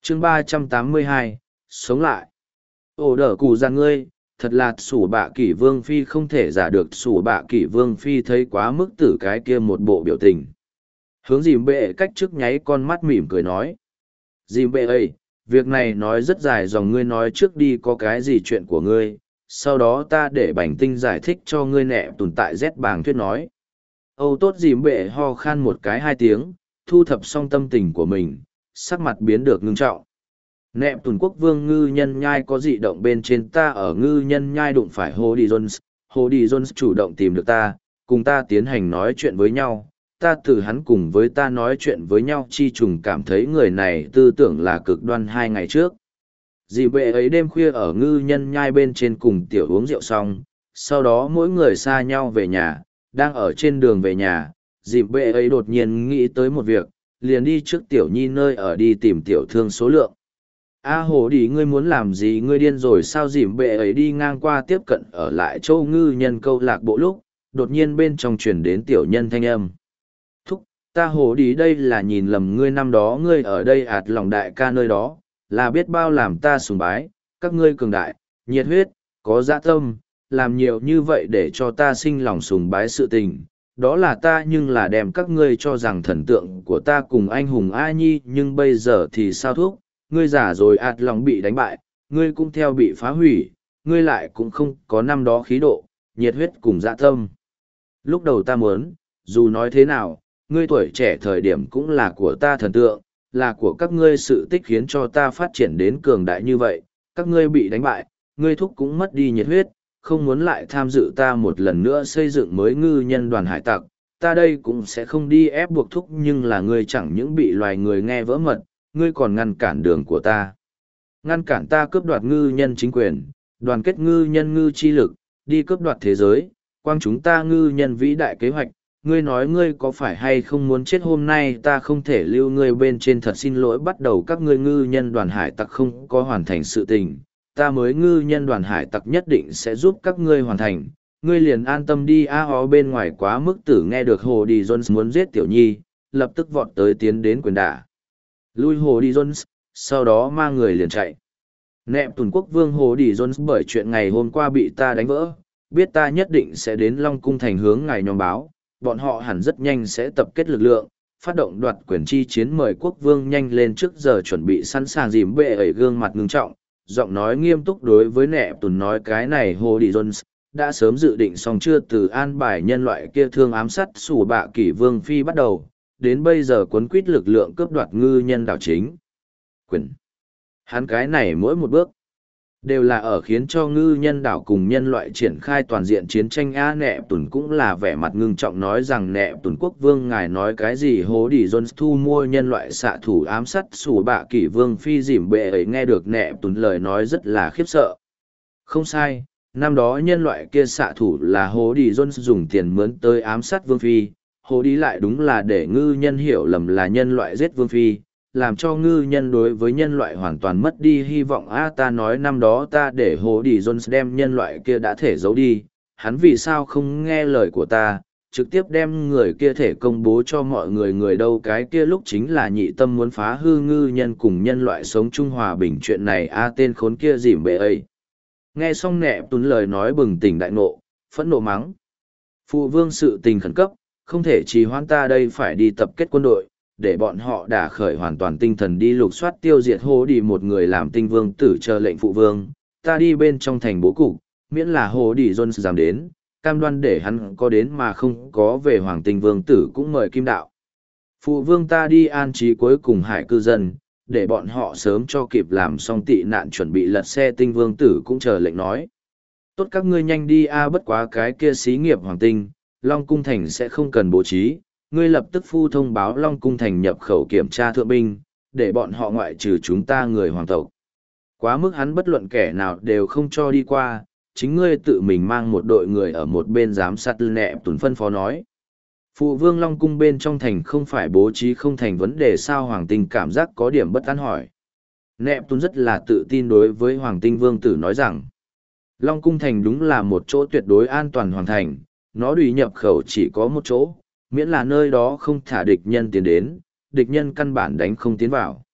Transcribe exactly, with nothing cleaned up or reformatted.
chương ba trăm tám mươi hai, sống lại. Ổ đỡ cụ ra ngươi, thật là sủ bạ kỷ vương phi không thể giả được sủ bạ kỷ vương phi thấy quá mức tử cái kia một bộ biểu tình. Hướng dìm bệ cách trước nháy con mắt mỉm cười nói. Dìm bệ ơi, việc này nói rất dài dòng, ngươi nói trước đi có cái gì chuyện của ngươi, sau đó ta để bành tinh giải thích cho ngươi nẹ tồn tại rét bàng thuyết nói. Âu tốt dìm bệ ho khan một cái hai tiếng, thu thập xong tâm tình của mình, sắc mặt biến được ngưng trọng. Nẹp tùn quốc vương ngư nhân nhai có dị động bên trên, ta ở ngư nhân nhai đụng phải Hồ Đi Jones. Hồ Đi Jones chủ động tìm được ta, cùng ta tiến hành nói chuyện với nhau. Ta từ hắn cùng với ta nói chuyện với nhau chi trùng cảm thấy người này tư tưởng là cực đoan hai ngày trước. Dì bệ ấy đêm khuya ở ngư nhân nhai bên trên cùng tiểu uống rượu xong, sau đó mỗi người xa nhau về nhà, đang ở trên đường về nhà, dì bệ ấy đột nhiên nghĩ tới một việc, liền đi trước tiểu nhi nơi ở đi tìm tiểu thương số lượng. A hồ đi, ngươi muốn làm gì, ngươi điên rồi sao? Dìm bệ ấy đi ngang qua tiếp cận ở lại châu ngư nhân câu lạc bộ lúc, đột nhiên bên trong truyền đến tiểu nhân thanh âm. Thúc, ta hồ đi đây là nhìn lầm ngươi, năm đó ngươi ở đây ạt lòng đại ca nơi đó, là biết bao làm ta sùng bái, các ngươi cường đại, nhiệt huyết, có dạ tâm, làm nhiều như vậy để cho ta sinh lòng sùng bái sự tình. Đó là ta, nhưng là đem các ngươi cho rằng thần tượng của ta cùng anh hùng A Nhi, nhưng bây giờ thì sao thuốc? Ngươi giả rồi ạt lòng bị đánh bại, ngươi cũng theo bị phá hủy, ngươi lại cũng không có năm đó khí độ, nhiệt huyết cùng dạ tâm. Lúc đầu ta muốn, dù nói thế nào, ngươi tuổi trẻ thời điểm cũng là của ta thần tượng, là của các ngươi sự tích khiến cho ta phát triển đến cường đại như vậy, các ngươi bị đánh bại, ngươi thúc cũng mất đi nhiệt huyết, không muốn lại tham dự ta một lần nữa xây dựng mới ngư nhân đoàn hải tặc, ta đây cũng sẽ không đi ép buộc thúc, nhưng là ngươi chẳng những bị loài người nghe vỡ mật, ngươi còn ngăn cản đường của ta. Ngăn cản ta cướp đoạt ngư nhân chính quyền, đoàn kết ngư nhân ngư chi lực, đi cướp đoạt thế giới, quang chúng ta ngư nhân vĩ đại kế hoạch. Ngươi nói ngươi có phải hay không muốn chết, hôm nay ta không thể lưu ngươi bên trên, thật xin lỗi. Bắt đầu các ngươi ngư nhân đoàn hải tặc không có hoàn thành sự tình, ta mới ngư nhân đoàn hải tặc nhất định sẽ giúp các ngươi hoàn thành. Ngươi liền an tâm đi. A hó bên ngoài quá mức tử nghe được Hồ Đi Jones muốn giết tiểu nhi, lập tức vọt tới tiến đến quyền đả lui Hồ Đi Jones, sau đó mang người liền chạy. Nẹp tùn quốc vương Hồ Đi Jones bởi chuyện ngày hôm qua bị ta đánh vỡ, biết ta nhất định sẽ đến Long Cung thành hướng ngài nhóm báo, bọn họ hẳn rất nhanh sẽ tập kết lực lượng, phát động đoạt quyền chi chiến, mời quốc vương nhanh lên trước giờ chuẩn bị sẵn sàng. Dìm bệ ấy gương mặt ngưng trọng, giọng nói nghiêm túc đối với nẹp tùn nói, cái này Hồ Đi Jones đã sớm dự định xong chưa, từ an bài nhân loại kia thương ám sát sủ bạ kỷ vương phi bắt đầu, đến bây giờ cuốn quýt lực lượng cướp đoạt ngư nhân đảo chính quyền. Hắn cái này mỗi một bước đều là ở khiến cho ngư nhân đảo cùng nhân loại triển khai toàn diện chiến tranh. A nẹp tùn cũng là vẻ mặt ngưng trọng nói rằng, nẹp tùn quốc vương ngài nói cái gì? Hố Đi Jones thu mua nhân loại xạ thủ ám sát sủ bạ kỷ vương phi. Dìm bệ ấy nghe được nẹp tùn lời nói rất là khiếp sợ. Không sai, năm đó nhân loại kia xạ thủ là Hố Đi Jones dùng tiền mướn tới ám sát vương phi. Hồ Đi lại đúng là để ngư nhân hiểu lầm là nhân loại giết vương phi, làm cho ngư nhân đối với nhân loại hoàn toàn mất đi hy vọng. A ta nói năm đó ta để Hồ Đi Jones đem nhân loại kia đã thể giấu đi, hắn vì sao không nghe lời của ta, trực tiếp đem người kia thể công bố cho mọi người? Người đâu? Cái kia lúc chính là nhị tâm muốn phá hư ngư nhân cùng nhân loại sống chung hòa bình chuyện này. A tên khốn kia dìm bệ ấy. Nghe xong nẹp tùn lời nói bừng tỉnh đại ngộ, phẫn nộ mắng. Phụ vương, sự tình khẩn cấp, không thể trì hoãn, ta đây phải đi tập kết quân đội, để bọn họ đả khởi hoàn toàn tinh thần đi lục soát tiêu diệt Hồ Đi. Một người làm tinh vương tử chờ lệnh phụ vương, ta đi bên trong thành bố cục, miễn là Hồ Đi Jones dám đến, cam đoan để hắn có đến mà không có về. Hoàng tinh vương tử cũng mời kim đạo phụ vương ta đi an trí cuối cùng hải cư dân, để bọn họ sớm cho kịp làm xong tị nạn chuẩn bị lật xe. Tinh vương tử cũng chờ lệnh nói, tốt, các ngươi nhanh đi. A bất quá cái kia xí nghiệp hoàng tinh Long Cung Thành sẽ không cần bố trí, ngươi lập tức phu thông báo Long Cung Thành nhập khẩu kiểm tra thượng binh, để bọn họ ngoại trừ chúng ta người hoàng tộc. Quá mức hắn bất luận kẻ nào đều không cho đi qua, chính ngươi tự mình mang một đội người ở một bên giám sát. Nẹp tùn phân phó nói. Phụ vương, Long Cung bên trong thành không phải bố trí không thành vấn đề sao? Hoàng tinh cảm giác có điểm bất an hỏi. Nẹp tùn rất là tự tin đối với Hoàng tinh vương tử nói rằng, Long Cung thành đúng là một chỗ tuyệt đối an toàn hoàn thành, nó đùi nhập khẩu chỉ có một chỗ, miễn là nơi đó không thả địch nhân tiến đến, địch nhân căn bản đánh không tiến vào.